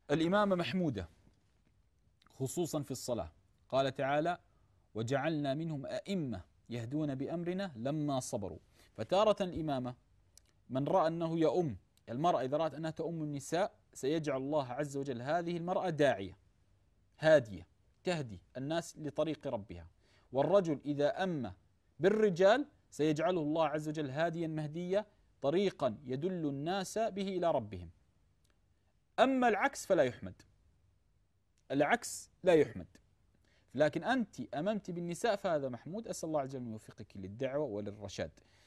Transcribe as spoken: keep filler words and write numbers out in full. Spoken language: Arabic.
الإمامة محمودة خصوصا في الصلاة. قال تعالى: وجعلنا منهم أئمة يهدون بأمرنا لما صبروا. فتارة الإمامة من رأى أنه يؤم المرأة، إذا رأت أنها تؤم النساء سيجعل الله عز وجل هذه المرأة داعية هادية تهدي الناس لطريق ربها. والرجل إذا أم بالرجال سيجعله الله عز وجل هاديا مهديا طريقا يدل الناس به إلى ربهم. أما العكس فلا يحمد، العكس لا يحمد. لكن أنت أممت بالنساء فهذا محمود. أسأل الله عز وجل أن يوفقك للدعوة وللرشاد.